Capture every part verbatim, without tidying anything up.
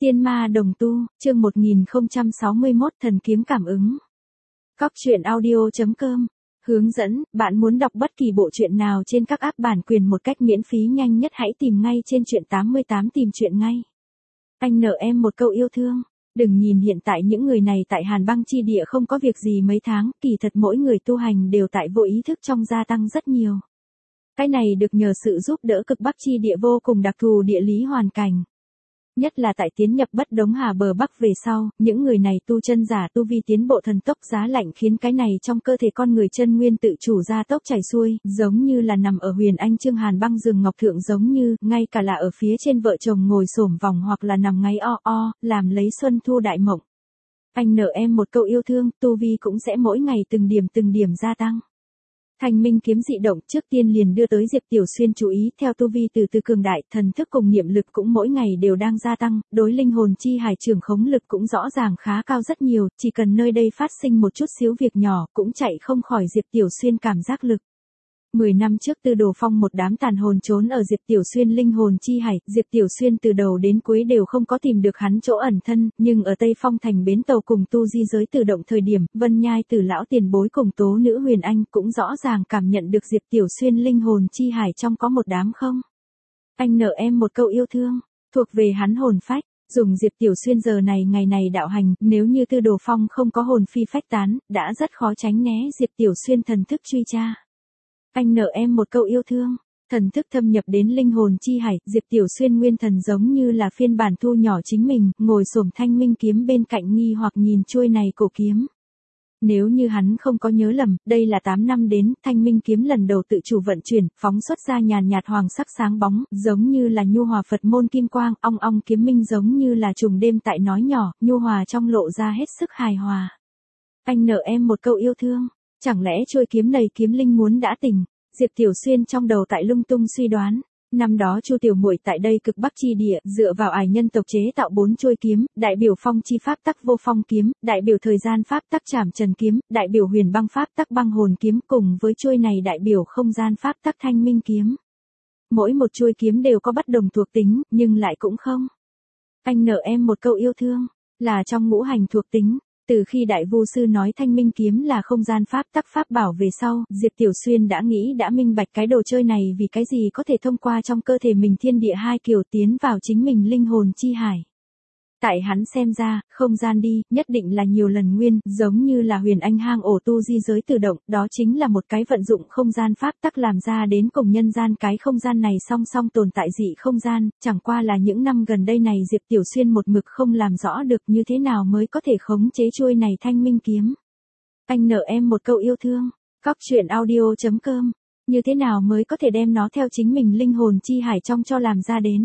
Tiên ma đồng tu, chương một nghìn không trăm sáu mươi mốt thần kiếm cảm ứng. Cóc truyện audio chấm com hướng dẫn, bạn muốn đọc bất kỳ bộ truyện nào trên các app bản quyền một cách miễn phí nhanh nhất hãy tìm ngay trên truyện tám mươi tám tìm truyện ngay. Anh nợ em một câu yêu thương. Đừng nhìn hiện tại những người này tại Hàn Băng chi địa không có việc gì mấy tháng, kỳ thật mỗi người tu hành đều tại vô ý thức trong gia tăng rất nhiều. Cái này được nhờ sự giúp đỡ cực Bắc chi địa vô cùng đặc thù địa lý hoàn cảnh. Nhất là tại tiến nhập bất đống hà bờ Bắc về sau, những người này tu chân giả tu vi tiến bộ thần tốc giá lạnh khiến cái này trong cơ thể con người chân nguyên tự chủ ra tốc chảy xuôi, giống như là nằm ở huyền anh chương Hàn Băng giường ngọc thượng, giống như, ngay cả là ở phía trên vợ chồng ngồi xổm vòng hoặc là nằm ngáy o o, làm lấy xuân thu đại mộng. Anh nợ em một câu yêu thương, tu vi cũng sẽ mỗi ngày từng điểm từng điểm gia tăng. Thanh minh kiếm dị động trước tiên liền đưa tới Diệp Tiểu Xuyên chú ý, theo tu vi từ từ cường đại, thần thức cùng niệm lực cũng mỗi ngày đều đang gia tăng, đối linh hồn chi hải trưởng khống lực cũng rõ ràng khá cao rất nhiều, chỉ cần nơi đây phát sinh một chút xíu việc nhỏ, cũng chạy không khỏi Diệp Tiểu Xuyên cảm giác lực. Mười năm trước Tư Đồ Phong một đám tàn hồn trốn ở Diệp Tiểu Xuyên linh hồn chi hải, Diệp Tiểu Xuyên từ đầu đến cuối đều không có tìm được hắn chỗ ẩn thân, nhưng ở Tây Phong thành bến tàu cùng tu di giới tự động thời điểm, Vân Nhai Tử lão tiền bối cùng Tố Nữ Huyền Anh cũng rõ ràng cảm nhận được Diệp Tiểu Xuyên linh hồn chi hải trong có một đám không. Anh nợ em một câu yêu thương, thuộc về hắn hồn phách. Dùng Diệp Tiểu Xuyên giờ này ngày này đạo hành, nếu như Tư Đồ Phong không có hồn phi phách tán, đã rất khó tránh né Diệp Tiểu Xuyên thần thức truy tra. Anh nợ em một câu yêu thương, thần thức thâm nhập đến linh hồn chi hải, Diệp Tiểu Xuyên nguyên thần giống như là phiên bản thu nhỏ chính mình, ngồi xổm thanh minh kiếm bên cạnh nghi hoặc nhìn chuôi này cổ kiếm. Nếu như hắn không có nhớ lầm, đây là tám năm đến, thanh minh kiếm lần đầu tự chủ vận chuyển, phóng xuất ra nhàn nhạt hoàng sắc sáng bóng, giống như là nhu hòa Phật môn kim quang, ong ong kiếm minh giống như là trùng đêm tại nói nhỏ, nhu hòa trong lộ ra hết sức hài hòa. Anh nợ em một câu yêu thương. Chẳng lẽ chuôi kiếm này kiếm linh muốn đã tỉnh? Diệp Tiểu Xuyên trong đầu tại lung tung suy đoán. Năm đó Chu Tiểu Muội tại đây cực Bắc chi địa, dựa vào ải nhân tộc chế tạo bốn chuôi kiếm, đại biểu phong chi pháp tắc vô phong kiếm, đại biểu thời gian pháp tắc trảm trần kiếm, đại biểu huyền băng pháp tắc băng hồn kiếm, cùng với chuôi này đại biểu không gian pháp tắc thanh minh kiếm. Mỗi một chuôi kiếm đều có bất đồng thuộc tính, nhưng lại cũng không. Anh nợ em một câu yêu thương, là trong ngũ hành thuộc tính. Từ khi Đại Vu Sư nói thanh minh kiếm là không gian pháp tắc pháp bảo về sau, Diệp Tiểu Xuyên đã nghĩ đã minh bạch cái đồ chơi này vì cái gì có thể thông qua trong cơ thể mình thiên địa hai kiều tiến vào chính mình linh hồn chi hải. Tại hắn xem ra, không gian đi, nhất định là nhiều lần nguyên, giống như là huyền anh hang ổ tu di giới tự động, đó chính là một cái vận dụng không gian pháp tắc làm ra đến cùng nhân gian cái không gian này song song tồn tại dị không gian, chẳng qua là những năm gần đây này Diệp Tiểu Xuyên một mực không làm rõ được như thế nào mới có thể khống chế chuôi này thanh minh kiếm. Anh nợ em một câu yêu thương, cóc truyện audio chấm com, như thế nào mới có thể đem nó theo chính mình linh hồn chi hải trong cho làm ra đến.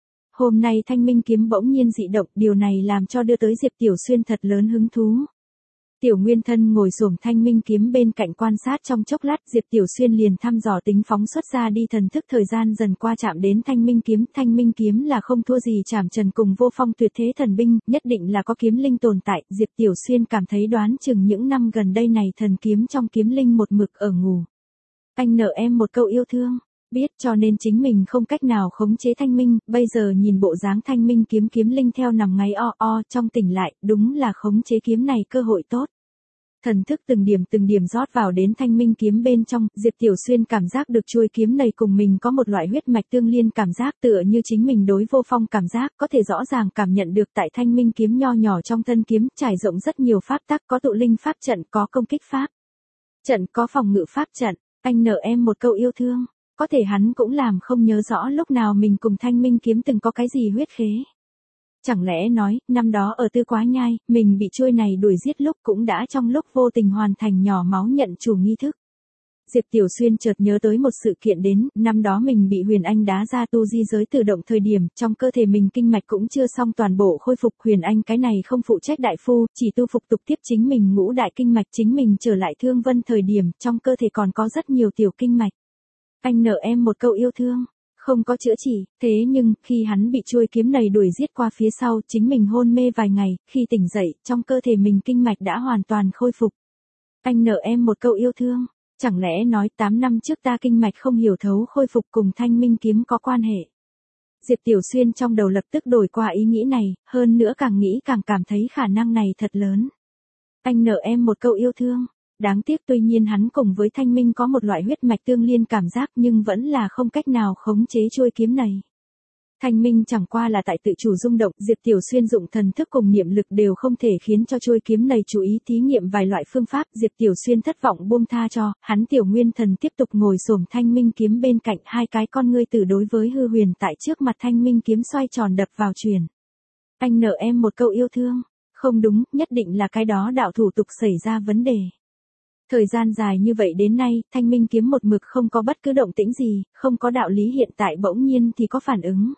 Hôm nay thanh minh kiếm bỗng nhiên dị động, điều này làm cho đưa tới Diệp Tiểu Xuyên thật lớn hứng thú. Tiểu Nguyên Thân ngồi xổm thanh minh kiếm bên cạnh quan sát trong chốc lát, Diệp Tiểu Xuyên liền thăm dò tính phóng xuất ra đi thần thức thời gian dần qua chạm đến thanh minh kiếm. Thanh minh kiếm là không thua gì trảm trần cùng vô phong tuyệt thế thần binh, nhất định là có kiếm linh tồn tại. Diệp Tiểu Xuyên cảm thấy đoán chừng những năm gần đây này thần kiếm trong kiếm linh một mực ở ngủ. Anh nợ em một câu yêu thương. Biết cho nên chính mình không cách nào khống chế thanh minh, bây giờ nhìn bộ dáng thanh minh kiếm kiếm linh theo nằm ngáy o o trong tỉnh lại, đúng là khống chế kiếm này cơ hội tốt. Thần thức từng điểm từng điểm rót vào đến thanh minh kiếm bên trong, Diệp Tiểu Xuyên cảm giác được chuôi kiếm này cùng mình có một loại huyết mạch tương liên cảm giác tựa như chính mình đối vô phong cảm giác, có thể rõ ràng cảm nhận được tại thanh minh kiếm nho nhỏ trong thân kiếm, trải rộng rất nhiều pháp tắc, có tụ linh pháp trận, có công kích pháp trận, có phòng ngự pháp trận. Anh nợ em một câu yêu thương. Có thể hắn cũng làm không nhớ rõ lúc nào mình cùng thanh minh kiếm từng có cái gì huyết khế. Chẳng lẽ nói, năm đó ở Tư Quá Nhai, mình bị chuôi này đuổi giết lúc cũng đã trong lúc vô tình hoàn thành nhỏ máu nhận chủ nghi thức. Diệp Tiểu Xuyên chợt nhớ tới một sự kiện đến, năm đó mình bị Huyền Anh đá ra tu di giới tự động thời điểm, trong cơ thể mình kinh mạch cũng chưa xong toàn bộ khôi phục. Huyền Anh cái này không phụ trách đại phu, chỉ tu phục tục tiếp chính mình ngũ đại kinh mạch, chính mình trở lại Thương Vân thời điểm, trong cơ thể còn có rất nhiều tiểu kinh mạch. Anh nợ em một câu yêu thương, không có chữa trị, thế nhưng, khi hắn bị chuôi kiếm này đuổi giết qua phía sau, chính mình hôn mê vài ngày, khi tỉnh dậy, trong cơ thể mình kinh mạch đã hoàn toàn khôi phục. Anh nợ em một câu yêu thương, chẳng lẽ nói tám năm trước ta kinh mạch không hiểu thấu khôi phục cùng thanh minh kiếm có quan hệ. Diệp Tiểu Xuyên trong đầu lập tức đổi qua ý nghĩ này, hơn nữa càng nghĩ càng cảm thấy khả năng này thật lớn. Anh nợ em một câu yêu thương. Đáng tiếc tuy nhiên hắn cùng với Thanh Minh có một loại huyết mạch tương liên cảm giác nhưng vẫn là không cách nào khống chế chuôi kiếm này. Thanh Minh chẳng qua là tại tự chủ rung động, Diệp Tiểu Xuyên dụng thần thức cùng niệm lực đều không thể khiến cho chuôi kiếm này chú ý thí nghiệm vài loại phương pháp, Diệp Tiểu Xuyên thất vọng buông tha cho, hắn Tiểu Nguyên Thần tiếp tục ngồi xổm Thanh Minh kiếm bên cạnh, hai cái con ngươi tử đối với hư huyền tại trước mặt Thanh Minh kiếm xoay tròn đập vào truyền. Anh nợ em một câu yêu thương. Không đúng, nhất định là cái đó đạo thủ tục xảy ra vấn đề. Thời gian dài như vậy đến nay, Thanh Minh kiếm một mực không có bất cứ động tĩnh gì, không có đạo lý hiện tại bỗng nhiên thì có phản ứng.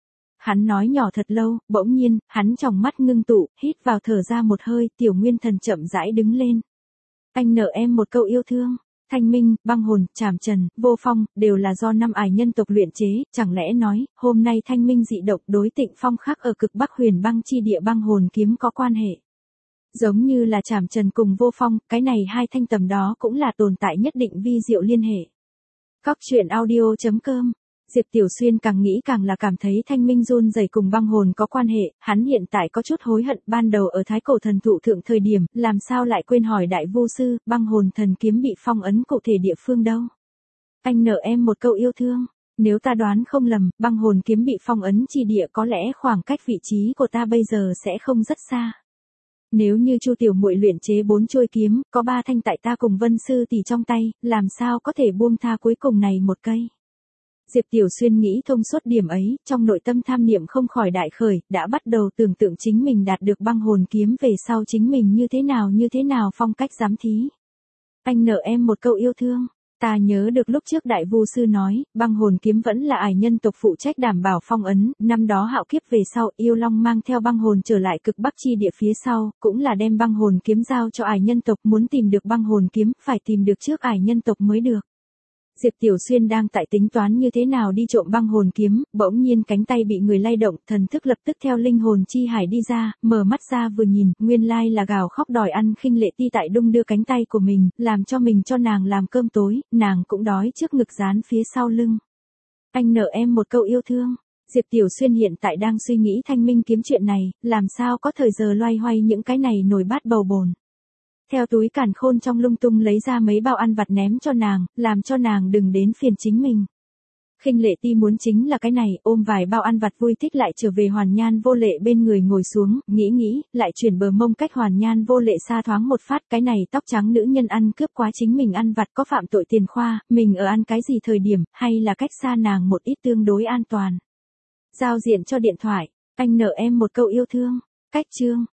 Hắn nói nhỏ thật lâu, bỗng nhiên, hắn tròng mắt ngưng tụ, hít vào thở ra một hơi, Tiểu Nguyên Thần chậm rãi đứng lên. Anh nợ em một câu yêu thương. Thanh Minh, Băng Hồn, Trảm Trần, Vô Phong, đều là do năm ải nhân tộc luyện chế, chẳng lẽ nói, hôm nay Thanh Minh dị độc đối Tịnh Phong khắc ở cực Bắc Huyền Băng chi địa băng hồn kiếm có quan hệ. Giống như là Trảm Trần cùng Vô Phong, cái này hai thanh tầm đó cũng là tồn tại nhất định vi diệu liên hệ. Cóc truyện audio chấm com. Diệp Tiểu Xuyên càng nghĩ càng là cảm thấy Thanh Minh run rẩy cùng băng hồn có quan hệ, hắn hiện tại có chút hối hận, ban đầu ở Thái Cổ Thần Thụ thượng thời điểm, làm sao lại quên hỏi đại vu sư, băng hồn thần kiếm bị phong ấn cụ thể địa phương đâu. Anh nợ em một câu yêu thương. Nếu ta đoán không lầm, băng hồn kiếm bị phong ấn chi địa có lẽ khoảng cách vị trí của ta bây giờ sẽ không rất xa. Nếu như Chu tiểu muội luyện chế bốn chuôi kiếm, có ba thanh tại ta cùng Vân sư tỷ trong tay, làm sao có thể buông tha cuối cùng này một cây. Diệp Tiểu Xuyên nghĩ thông suốt điểm ấy, trong nội tâm tham niệm không khỏi đại khởi, đã bắt đầu tưởng tượng chính mình đạt được băng hồn kiếm về sau chính mình như thế nào như thế nào phong cách giám thí. Anh nợ em một câu yêu thương. Ta nhớ được lúc trước đại vu sư nói, băng hồn kiếm vẫn là ải nhân tộc phụ trách đảm bảo phong ấn, năm đó hạo kiếp về sau, yêu long mang theo băng hồn trở lại cực bắc chi địa phía sau, cũng là đem băng hồn kiếm giao cho ải nhân tộc, muốn tìm được băng hồn kiếm, phải tìm được trước ải nhân tộc mới được. Diệp Tiểu Xuyên đang tại tính toán như thế nào đi trộm băng hồn kiếm, bỗng nhiên cánh tay bị người lay động, thần thức lập tức theo linh hồn chi hải đi ra, mở mắt ra vừa nhìn, nguyên lai là gào khóc đòi ăn Khinh Lệ Ti tại đung đưa cánh tay của mình, làm cho mình cho nàng làm cơm tối, nàng cũng đói trước ngực dán phía sau lưng. Anh nợ em một câu yêu thương. Diệp Tiểu Xuyên hiện tại đang suy nghĩ Thanh Minh kiếm chuyện này, làm sao có thời giờ loay hoay những cái này nồi bát bầu bồn. Theo túi càn khôn trong lung tung lấy ra mấy bao ăn vặt ném cho nàng, làm cho nàng đừng đến phiền chính mình. Khinh Lệ Ti muốn chính là cái này, ôm vài bao ăn vặt vui thích lại trở về Hoàn Nhan Vô Lệ bên người ngồi xuống, nghĩ nghĩ, lại chuyển bờ mông cách Hoàn Nhan Vô Lệ xa thoáng một phát, cái này tóc trắng nữ nhân ăn cướp quá chính mình ăn vặt có phạm tội tiền khoa, mình ở ăn cái gì thời điểm, hay là cách xa nàng một ít tương đối an toàn. Giao diện cho điện thoại, anh nợ em một câu yêu thương. Cách chương.